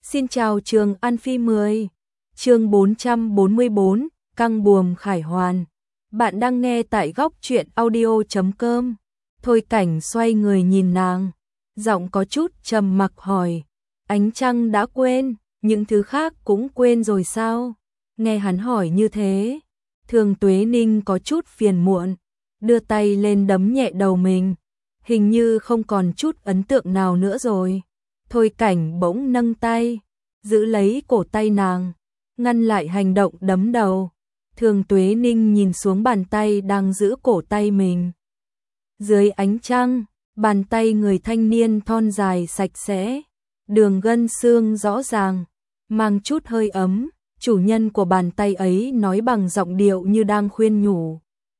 Xin chào Trường An Phi 10. Chương 444, căng buồm khải hoàn. Bạn đang nghe tại góc truyện audio.com. Thôi Cảnh xoay người nhìn nàng, giọng có chút trầm mặc hỏi, ánh trăng đã quên, những thứ khác cũng quên rồi sao? Nghe hắn hỏi như thế, Thường Tuế Ninh có chút phiền muộn, đưa tay lên đấm nhẹ đầu mình, hình như không còn chút ấn tượng nào nữa rồi. Thôi Cảnh bỗng nâng tay, giữ lấy cổ tay nàng, ngăn lại hành động đấm đầu. Thường Tuế Ninh nhìn xuống bàn tay đang giữ cổ tay mình. Dưới ánh trăng, bàn tay người thanh niên thon dài sạch sẽ, đường gân xương rõ ràng, mang chút hơi ấm. Chủ nhân của bàn tay ấy nói bằng giọng điệu như đang khuyên nhủ.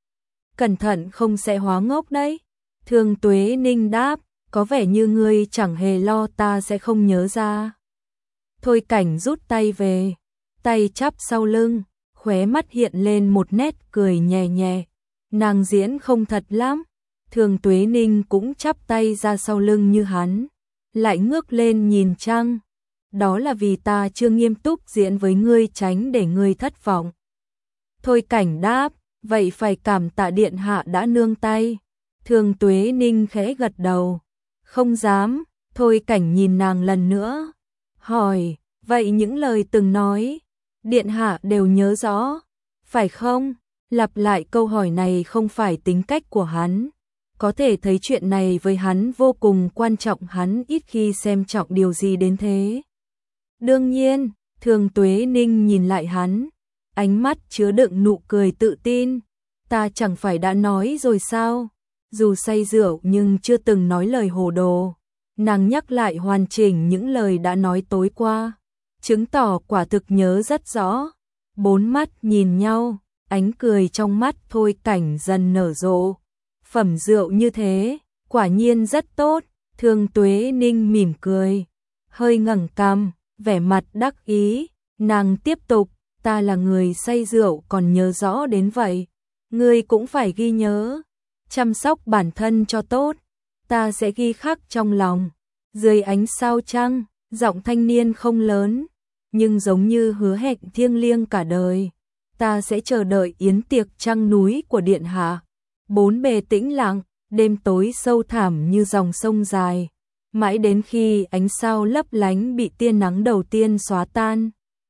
Cẩn thận không sẽ hóa ngốc đấy. Thường Tuế Ninh đáp, có vẻ như ngươi chẳng hề lo ta sẽ không nhớ ra. Thôi Cảnh rút tay về, tay chắp sau lưng, khóe mắt hiện lên một nét cười nhẹ nhẹ. Nàng diễn không thật lắm. Thường Tuế Ninh cũng chắp tay ra sau lưng như hắn, lại ngước lên nhìn trăng. Đó là vì ta chưa nghiêm túc diễn với ngươi, tránh để ngươi thất vọng. Thôi Cảnh đáp, vậy phải cảm tạ điện hạ đã nương tay. Thường Tuế Ninh khẽ gật đầu, không dám. Thôi Cảnh nhìn nàng lần nữa, hỏi, vậy những lời từng nói, điện hạ đều nhớ rõ, phải không? Lặp lại câu hỏi này không phải tính cách của hắn. Có thể thấy chuyện này với hắn vô cùng quan trọng, hắn ít khi xem trọng điều gì đến thế. Đương nhiên, Thường Tuế Ninh nhìn lại hắn, ánh mắt chứa đựng nụ cười tự tin. Ta chẳng phải đã nói rồi sao? Dù say rượu nhưng chưa từng nói lời hồ đồ. Nàng nhắc lại hoàn chỉnh những lời đã nói tối qua, chứng tỏ quả thực nhớ rất rõ. Bốn mắt nhìn nhau, ánh cười trong mắt Thôi Cảnh dần nở rộ. Phẩm rượu như thế, quả nhiên rất tốt. Thường Tuế Ninh mỉm cười, hơi ngẩng cằm, vẻ mặt đắc ý. Nàng tiếp tục, ta là người say rượu còn nhớ rõ đến vậy, ngươi cũng phải ghi nhớ, chăm sóc bản thân cho tốt. Ta sẽ ghi khắc trong lòng. Dưới ánh sao trăng, giọng thanh niên không lớn, nhưng giống như hứa hẹn thiêng liêng cả đời. Ta sẽ chờ đợi yến tiệc trăng núi của điện hạ. Bốn bề tĩnh lặng, đêm tối sâu thẳm như dòng sông dài, mãi đến khi ánh sao lấp lánh bị tia nắng đầu tiên xóa tan.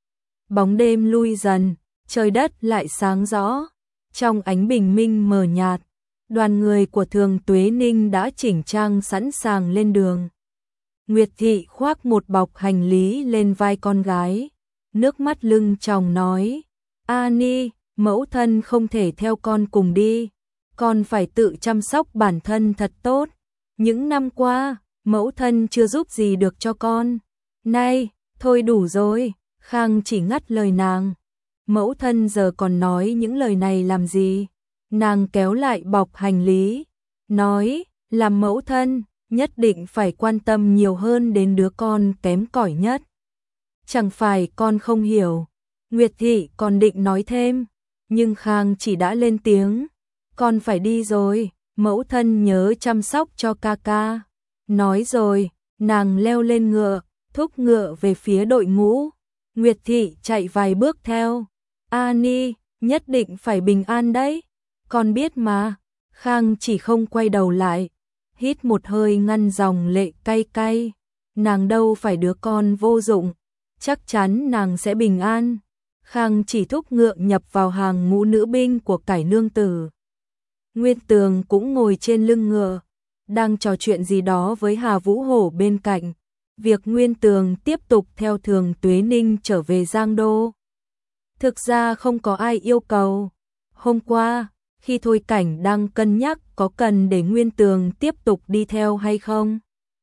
Bóng đêm lui dần, trời đất lại sáng rõ. Trong ánh bình minh mờ nhạt, đoàn người của Thường Tuế Ninh đã chỉnh trang sẵn sàng lên đường. Nguyệt Thị khoác một bọc hành lý lên vai con gái, nước mắt lưng tròng nói, A Ni, mẫu thân không thể theo con cùng đi, con phải tự chăm sóc bản thân thật tốt. Những năm qua, mẫu thân chưa giúp gì được cho con. Này, thôi đủ rồi. Khang chỉ ngắt lời nàng. Mẫu thân giờ còn nói những lời này làm gì? Nàng kéo lại bọc hành lý, nói, làm mẫu thân, nhất định phải quan tâm nhiều hơn đến đứa con kém cỏi nhất. Chẳng phải con không hiểu. Nguyệt Thị còn định nói thêm, nhưng Khang chỉ đã lên tiếng, con phải đi rồi, mẫu thân nhớ chăm sóc cho ca ca. Nói rồi, nàng leo lên ngựa, thúc ngựa về phía đội ngũ. Nguyệt Thị chạy vài bước theo. A Ni, nhất định phải bình an đấy, con biết mà. Khang chỉ không quay đầu lại, hít một hơi ngăn dòng lệ cay cay. Nàng đâu phải đứa con vô dụng, chắc chắn nàng sẽ bình an. Khang chỉ thúc ngựa nhập vào hàng ngũ nữ binh của cải nương tử. Nguyên Tường cũng ngồi trên lưng ngựa, đang trò chuyện gì đó với Hà Vũ Hổ bên cạnh. Việc Nguyên Tường tiếp tục theo Thường Tuế Ninh trở về Giang Đô, thực ra không có ai yêu cầu. Hôm qua, khi Thôi Cảnh đang cân nhắc có cần để Nguyên Tường tiếp tục đi theo hay không,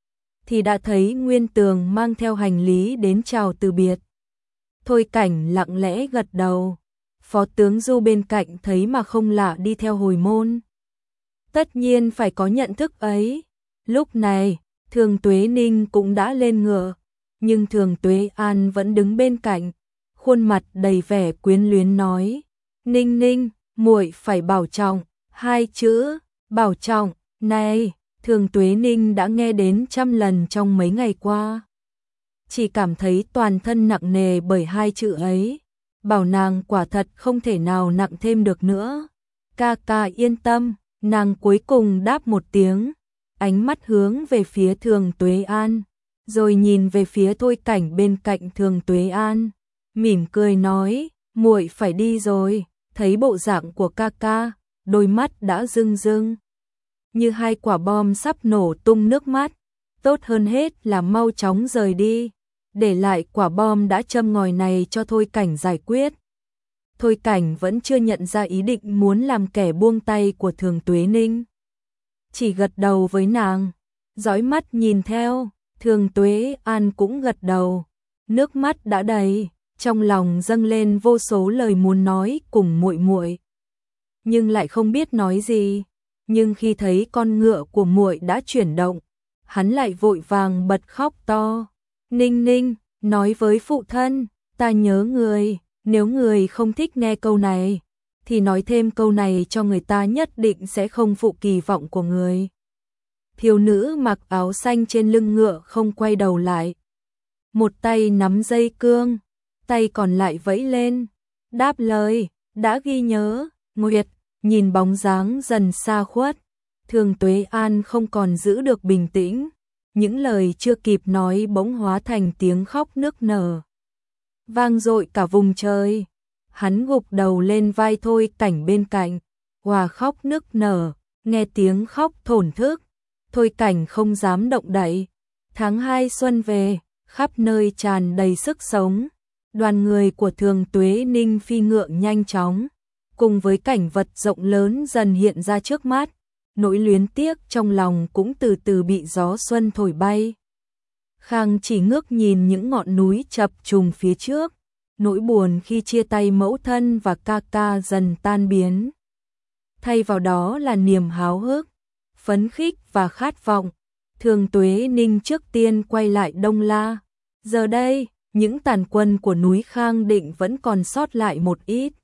thì đã thấy Nguyên Tường mang theo hành lý đến chào từ biệt. Thôi Cảnh lặng lẽ gật đầu. Phó tướng Du bên cạnh thấy mà không lạ đi theo hồi môn. Tất nhiên phải có nhận thức ấy. Lúc này, Thường Tuế Ninh cũng đã lên ngựa, nhưng Thường Tuế An vẫn đứng bên cạnh, khuôn mặt đầy vẻ quyến luyến nói, Ninh Ninh, muội phải bảo trọng. Hai chữ, bảo trọng, này, Thường Tuế Ninh đã nghe đến trăm lần trong mấy ngày qua. chỉ cảm thấy toàn thân nặng nề bởi hai chữ ấy. Bảo nàng quả thật không thể nào nặng thêm được nữa. Ca ca yên tâm, nàng cuối cùng đáp một tiếng, ánh mắt hướng về phía Thường Tuế An, rồi nhìn về phía Thôi Cảnh bên cạnh Thường Tuế An, mỉm cười nói, muội phải đi rồi. Thấy bộ dạng của ca ca, đôi mắt đã rưng rưng như hai quả bom sắp nổ tung nước mắt, tốt hơn hết là mau chóng rời đi, để lại quả bom đã châm ngòi này cho Thôi Cảnh giải quyết. Thôi Cảnh vẫn chưa nhận ra ý định muốn làm kẻ buông tay của Thường Tuế Ninh, chỉ gật đầu với nàng, dõi mắt nhìn theo. Thường Tuế An cũng gật đầu, nước mắt đã đầy, trong lòng dâng lên vô số lời muốn nói cùng muội muội, nhưng lại không biết nói gì. Nhưng khi thấy con ngựa của muội đã chuyển động, hắn lại vội vàng bật khóc to. Ninh Ninh, nói với phụ thân, ta nhớ người, nếu người không thích nghe câu này, thì nói thêm câu này cho người ta, nhất định sẽ không phụ kỳ vọng của người. Thiếu nữ mặc áo xanh trên lưng ngựa không quay đầu lại, một tay nắm dây cương, tay còn lại vẫy lên, đáp lời, đã ghi nhớ. Nguyệt nhìn bóng dáng dần xa khuất, Thường Tuế An không còn giữ được bình tĩnh, những lời chưa kịp nói bỗng hóa thành tiếng khóc nức nở, vang dội cả vùng trời. Hắn gục đầu lên vai Thôi Cảnh bên cạnh, hòa khóc nức nở, nghe tiếng khóc thổn thức, Thôi Cảnh không dám động đậy. Tháng 2 xuân về, khắp nơi tràn đầy sức sống, đoàn người của Thường Tuế Ninh phi ngựa nhanh chóng, cùng với cảnh vật rộng lớn dần hiện ra trước mắt, nỗi luyến tiếc trong lòng cũng từ từ bị gió xuân thổi bay. Khang chỉ ngước nhìn những ngọn núi chập trùng phía trước, nỗi buồn khi chia tay mẫu thân và ca ca dần tan biến. Thay vào đó là niềm háo hức, phấn khích và khát vọng. Thường Tuế Ninh trước tiên quay lại Đông La. Giờ đây, những tàn quân của núi Khang Định vẫn còn sót lại một ít.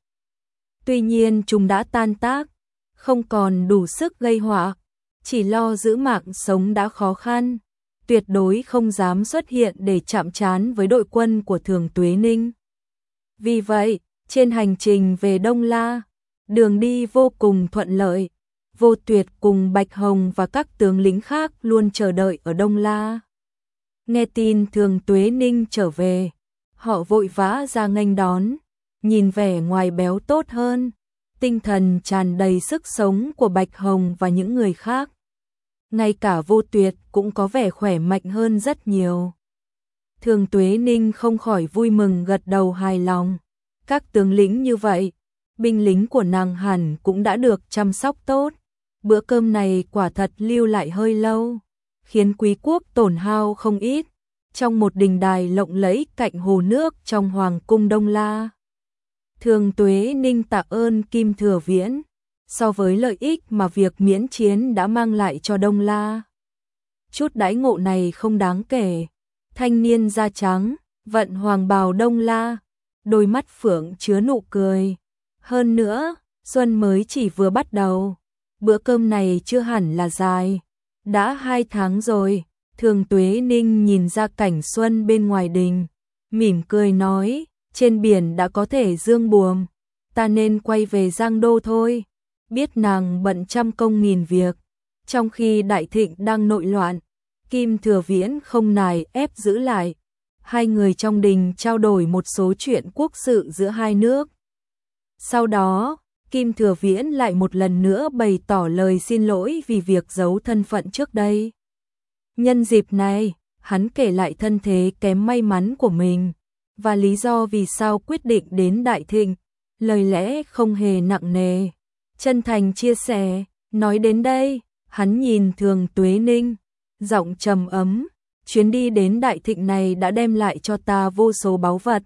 Tuy nhiên chúng đã tan tác, không còn đủ sức gây họa, chỉ lo giữ mạng sống đã khó khăn, tuyệt đối không dám xuất hiện để chạm trán với đội quân của Thường Tuế Ninh. Vì vậy, trên hành trình về Đông La, đường đi vô cùng thuận lợi. Vô Tuyệt cùng Bạch Hồng và các tướng lính khác luôn chờ đợi ở Đông La. Nghe tin Thường Tuế Ninh trở về, họ vội vã ra nghênh đón, nhìn vẻ ngoài béo tốt hơn, tinh thần tràn đầy sức sống của Bạch Hồng và những người khác. Ngay cả Vô Tuyệt cũng có vẻ khỏe mạnh hơn rất nhiều. Thường Tuế Ninh không khỏi vui mừng gật đầu hài lòng. Các tướng lĩnh như vậy, binh lính của nàng hẳn cũng đã được chăm sóc tốt. Bữa cơm này quả thật lưu lại hơi lâu, khiến quý quốc tổn hao không ít. Trong một đình đài lộng lẫy cạnh hồ nước trong Hoàng cung Đông La, Thường Tuế Ninh tạ ơn Kim Thừa Viễn, so với lợi ích mà việc miễn chiến đã mang lại cho Đông La, chút đãi ngộ này không đáng kể. Thanh niên da trắng, vận hoàng bào Đông La, đôi mắt phượng chứa nụ cười. Hơn nữa, xuân mới chỉ vừa bắt đầu, bữa cơm này chưa hẳn là dài, đã 2 tháng rồi. Thường Tuế Ninh nhìn ra cảnh xuân bên ngoài đình, mỉm cười nói, trên biển đã có thể dương buồm, ta nên quay về Giang Đô thôi. Biết nàng bận trăm công nghìn việc, trong khi Đại Thịnh đang nội loạn, Kim Thừa Viễn không nài ép giữ lại. Hai người trong đình trao đổi một số chuyện quốc sự giữa hai nước. Sau đó, Kim Thừa Viễn lại một lần nữa bày tỏ lời xin lỗi vì việc giấu thân phận trước đây. Nhân dịp này, hắn kể lại thân thế kém may mắn của mình, và lý do vì sao quyết định đến Đại Thịnh, lời lẽ không hề nặng nề, chân thành chia sẻ. Nói đến đây, hắn nhìn Thường Tuế Ninh, giọng trầm ấm, chuyến đi đến Đại Thịnh này đã đem lại cho ta vô số báu vật,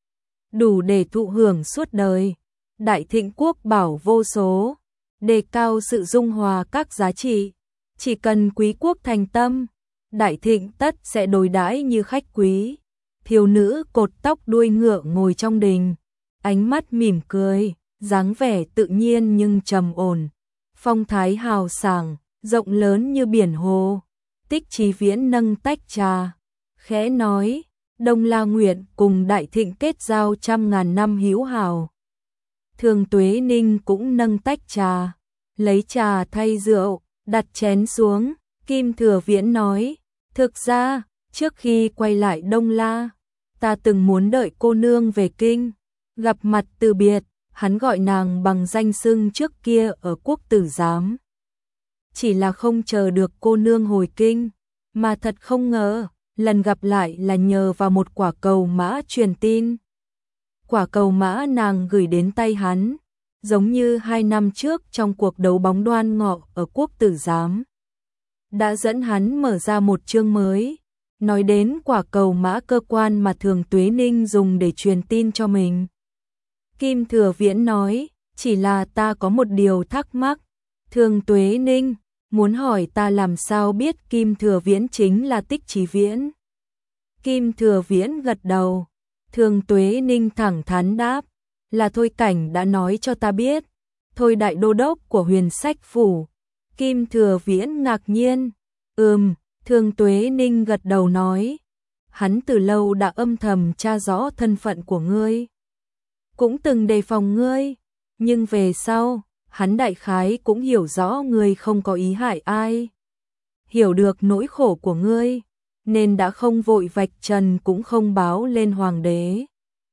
đủ để thụ hưởng suốt đời. Đại Thịnh quốc bảo vô số, đề cao sự dung hòa các giá trị, chỉ cần quý quốc thành tâm, Đại Thịnh tất sẽ đối đãi như khách quý. Thiếu nữ cột tóc đuôi ngựa ngồi trong đình, ánh mắt mỉm cười, dáng vẻ tự nhiên nhưng trầm ổn, phong thái hào sảng, rộng lớn như biển hồ. Tích Chí Viễn nâng tách trà, khẽ nói, Đông La nguyện cùng Đại Thịnh kết giao trăm ngàn năm hữu hảo. Thường Tuế Ninh cũng nâng tách trà, lấy trà thay rượu, đặt chén xuống, Kim Thừa Viễn nói, thực ra, trước khi quay lại Đông La, ta từng muốn đợi cô nương về kinh, gặp mặt từ biệt, hắn gọi nàng bằng danh xưng trước kia ở Quốc Tử Giám. Chỉ là không chờ được cô nương hồi kinh, mà thật không ngờ, lần gặp lại là nhờ vào một quả cầu mã truyền tin. Quả cầu mã nàng gửi đến tay hắn, giống như 2 năm trước trong cuộc đấu bóng đoan ngọ ở Quốc Tử Giám. Đã dẫn hắn mở ra một chương mới, nói đến quả cầu mã cơ quan mà Thường Tuế Ninh dùng để truyền tin cho mình. Kim Thừa Viễn nói, chỉ là ta có một điều thắc mắc. Thường Tuế Ninh muốn hỏi ta làm sao biết Kim Thừa Viễn chính là Tích Chí Viễn. Kim Thừa Viễn gật đầu. Thường Tuế Ninh thẳng thắn đáp, là Thôi Cảnh đã nói cho ta biết. Thôi đại đô đốc của Huyền Sách Phủ. Kim Thừa Viễn ngạc nhiên. Thường Tuế Ninh gật đầu nói, hắn từ lâu đã âm thầm tra rõ thân phận của ngươi. Cũng từng đề phòng ngươi, nhưng về sau, hắn đại khái cũng hiểu rõ ngươi không có ý hại ai. Hiểu được nỗi khổ của ngươi, nên đã không vội vạch trần cũng không báo lên hoàng đế.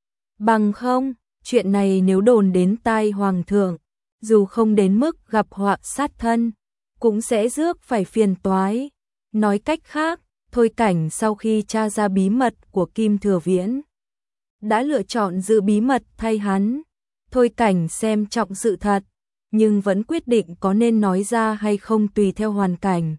Bằng không, chuyện này nếu đồn đến tai hoàng thượng, dù không đến mức gặp họa sát thân, cũng sẽ rước phải phiền toái. Nói cách khác, Thôi Cảnh sau khi tra ra bí mật của Kim Thừa Viễn, đã lựa chọn giữ bí mật thay hắn. Thôi Cảnh xem trọng sự thật, nhưng vẫn quyết định có nên nói ra hay không tùy theo hoàn cảnh.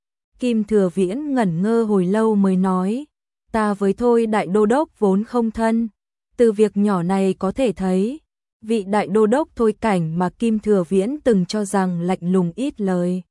Kim Thừa Viễn ngẩn ngơ hồi lâu mới nói, ta với Thôi đại đô đốc vốn không thân, từ việc nhỏ này có thể thấy, vị đại đô đốc Thôi Cảnh mà Kim Thừa Viễn từng cho rằng lạnh lùng ít lời,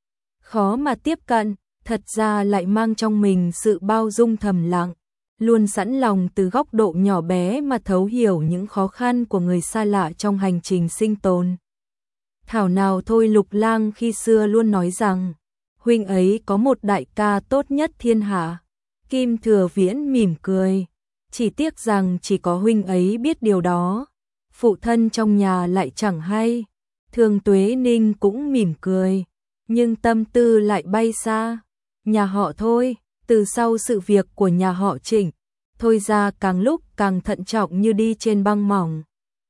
khó mà tiếp cận, thật ra lại mang trong mình sự bao dung thầm lặng, luôn sẵn lòng từ góc độ nhỏ bé mà thấu hiểu những khó khăn của người xa lạ trong hành trình sinh tồn. Thảo nào Thôi Lục Lang khi xưa luôn nói rằng, huynh ấy có một đại ca tốt nhất thiên hạ. Kim Thừa Viễn mỉm cười, chỉ tiếc rằng chỉ có huynh ấy biết điều đó, phụ thân trong nhà lại chẳng hay. Thường Tuế Ninh cũng mỉm cười, nhưng tâm tư lại bay xa. Nhà họ Thôi, từ sau sự việc của nhà họ Trịnh, Thôi ra càng lúc càng thận trọng như đi trên băng mỏng,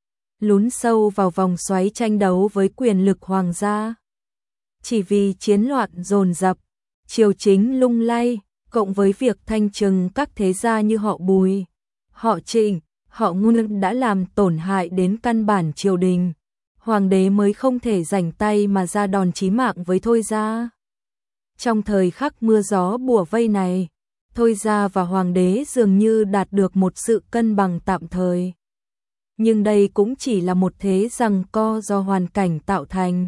lún sâu vào vòng xoáy tranh đấu với quyền lực hoàng gia. Chỉ vì chiến loạn dồn dập, triều chính lung lay, cộng với việc thanh trừng các thế gia như họ Bùi, họ Trịnh, họ Ngôn đã làm tổn hại đến căn bản triều đình, hoàng đế mới không thể rảnh tay mà ra đòn chí mạng với Thôi gia. Trong thời khắc mưa gió bủa vây này, Thôi gia và hoàng đế dường như đạt được một sự cân bằng tạm thời. Nhưng đây cũng chỉ là một thế giằng co do hoàn cảnh tạo thành.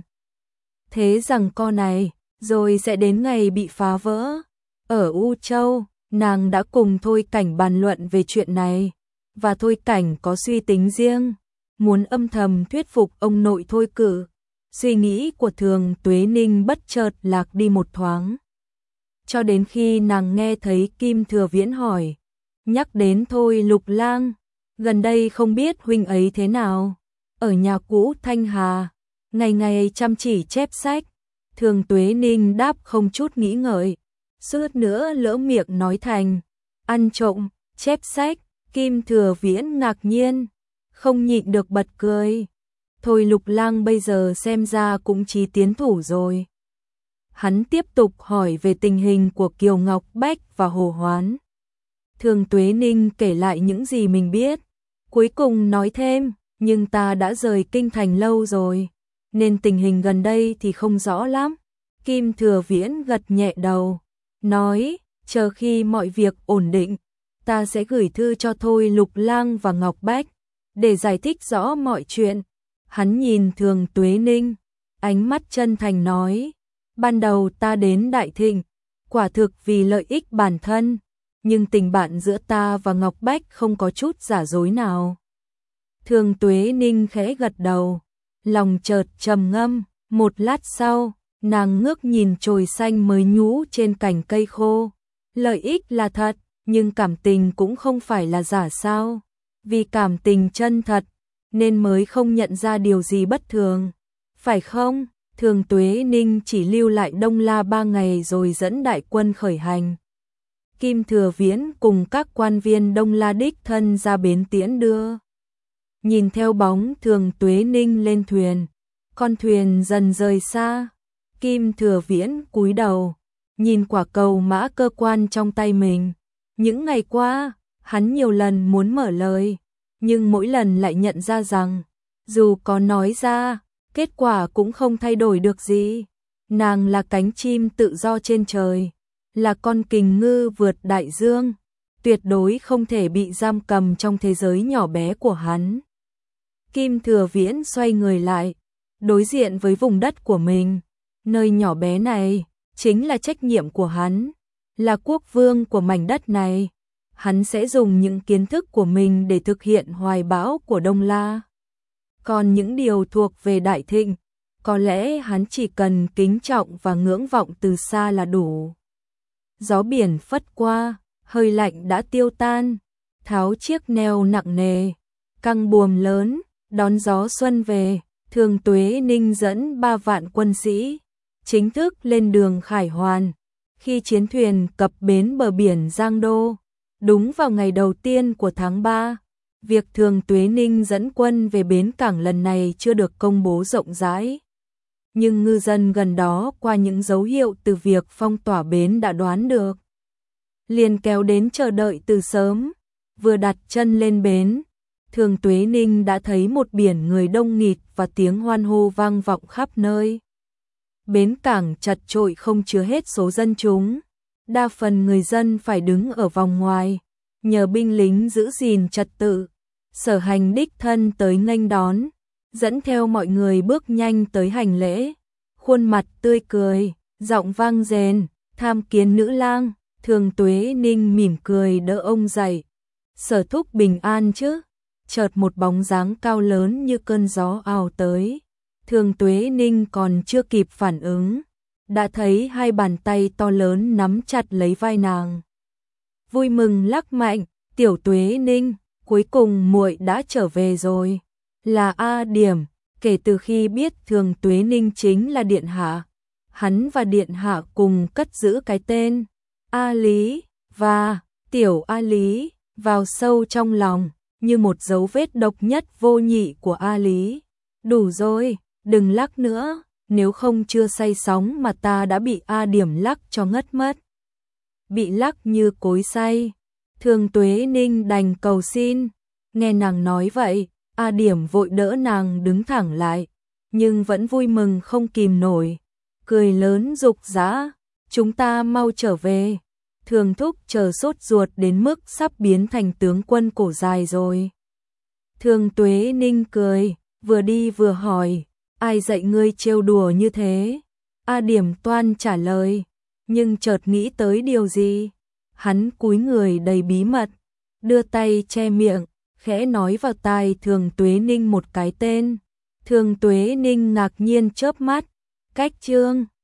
Thế giằng co này, rồi sẽ đến ngày bị phá vỡ. Ở U Châu, nàng đã cùng Thôi Cảnh bàn luận về chuyện này, và Thôi Cảnh có suy tính riêng, muốn âm thầm thuyết phục ông nội Thôi Cử. Suy nghĩ của Thường Tuế Ninh bất chợt lạc đi một thoáng. Cho đến khi nàng nghe thấy Kim Thừa Viễn hỏi, nhắc đến Thôi Lục Lang, gần đây không biết huynh ấy thế nào. Ở nhà cũ Thanh Hà, ngày ngày chăm chỉ chép sách. Thường Tuế Ninh đáp không chút nghĩ ngợi, suýt nữa lỡ miệng nói thành ăn trộm, chép sách. Kim Thừa Viễn ngạc nhiên, không nhịn được bật cười. Thôi Lục Lang bây giờ xem ra cũng chí tiến thủ rồi. Hắn tiếp tục hỏi về tình hình của Kiều Ngọc Bách và Hồ Hoán. Thường Tuế Ninh kể lại những gì mình biết, cuối cùng nói thêm, nhưng ta đã rời kinh thành lâu rồi, nên tình hình gần đây thì không rõ lắm. Kim Thừa Viễn gật nhẹ đầu, nói, chờ khi mọi việc ổn định, ta sẽ gửi thư cho Thôi Lục Lang và Ngọc Bách, để giải thích rõ mọi chuyện. Hắn nhìn Thường Tuế Ninh, ánh mắt chân thành nói, ban đầu ta đến Đại Thịnh, quả thực vì lợi ích bản thân, nhưng tình bạn giữa ta và Ngọc Bách không có chút giả dối nào. Thường Tuế Ninh khẽ gật đầu, lòng chợt trầm ngâm, một lát sau, nàng ngước nhìn chồi xanh mới nhú trên cành cây khô. Lợi ích là thật, nhưng cảm tình cũng không phải là giả sao, vì cảm tình chân thật, nên mới không nhận ra điều gì bất thường, phải không? Thường Tuế Ninh chỉ lưu lại Đông La 3 ngày rồi dẫn đại quân khởi hành. Kim Thừa Viễn cùng các quan viên Đông La đích thân ra bến tiễn đưa. Nhìn theo bóng Thường Tuế Ninh lên thuyền, con thuyền dần rời xa. Kim Thừa Viễn cúi đầu, nhìn quả cầu mã cơ quan trong tay mình. Những ngày qua, hắn nhiều lần muốn mở lời, nhưng mỗi lần lại nhận ra rằng, dù có nói ra, kết quả cũng không thay đổi được gì. Nàng là cánh chim tự do trên trời, là con kình ngư vượt đại dương, tuyệt đối không thể bị giam cầm trong thế giới nhỏ bé của hắn. Kim Thừa Viễn xoay người lại, đối diện với vùng đất của mình. Nơi nhỏ bé này chính là trách nhiệm của hắn, là quốc vương của mảnh đất này. Hắn sẽ dùng những kiến thức của mình để thực hiện hoài bão của Đông La. Còn những điều thuộc về Đại Thịnh, có lẽ hắn chỉ cần kính trọng và ngưỡng vọng từ xa là đủ. Gió biển phất qua, hơi lạnh đã tiêu tan, tháo chiếc neo nặng nề, căng buồm lớn, đón gió xuân về. Thường Tuế Ninh dẫn 3 vạn quân sĩ chính thức lên đường khải hoàn. Khi chiến thuyền cập bến bờ biển Giang Đô, đúng vào ngày đầu tiên của tháng 3, việc Thường Tuế Ninh dẫn quân về bến cảng lần này chưa được công bố rộng rãi. Nhưng ngư dân gần đó qua những dấu hiệu từ việc phong tỏa bến đã đoán được. Liền kéo đến chờ đợi từ sớm, vừa đặt chân lên bến, Thường Tuế Ninh đã thấy một biển người đông nghịt và tiếng hoan hô vang vọng khắp nơi. Bến cảng chật chội không chứa hết số dân chúng, đa phần người dân phải đứng ở vòng ngoài, nhờ binh lính giữ gìn trật tự. Sở Hành đích thân tới nghênh đón, dẫn theo mọi người bước nhanh tới hành lễ, khuôn mặt tươi cười, giọng vang dền, tham kiến nữ lang. Thường Tuế Ninh mỉm cười đỡ ông dậy. Sở thúc bình an chứ? Chợt một bóng dáng cao lớn như cơn gió ào tới. Thường Tuế Ninh còn chưa kịp phản ứng, đã thấy hai bàn tay to lớn nắm chặt lấy vai nàng. Vui mừng lắc mạnh, "Tiểu Tuế Ninh, cuối cùng muội đã trở về rồi." Là A Điểm. Kể từ khi biết Thường Tuế Ninh chính là điện hạ, hắn và điện hạ cùng cất giữ cái tên A Lý và Tiểu A Lý vào sâu trong lòng, như một dấu vết độc nhất vô nhị của A Lý. "Đủ rồi, đừng lắc nữa, nếu không chưa say sóng mà ta đã bị A Điểm lắc cho ngất mất." Bị lắc như cối xay, Thường Tuế Ninh đành cầu xin. Nghe nàng nói vậy, A Điểm vội đỡ nàng đứng thẳng lại, nhưng vẫn vui mừng không kìm nổi, cười lớn giục giã, "Chúng ta mau trở về. Thường thúc chờ sốt ruột đến mức sắp biến thành tướng quân cổ dài rồi." Thường Tuế Ninh cười, vừa đi vừa hỏi, "Ai dạy ngươi trêu đùa như thế?" A Điểm toan trả lời, nhưng chợt nghĩ tới điều gì. Hắn cúi người đầy bí mật, đưa tay che miệng, khẽ nói vào tai Thường Tuế Ninh một cái tên. Thường Tuế Ninh ngạc nhiên chớp mắt, "Cách Trương."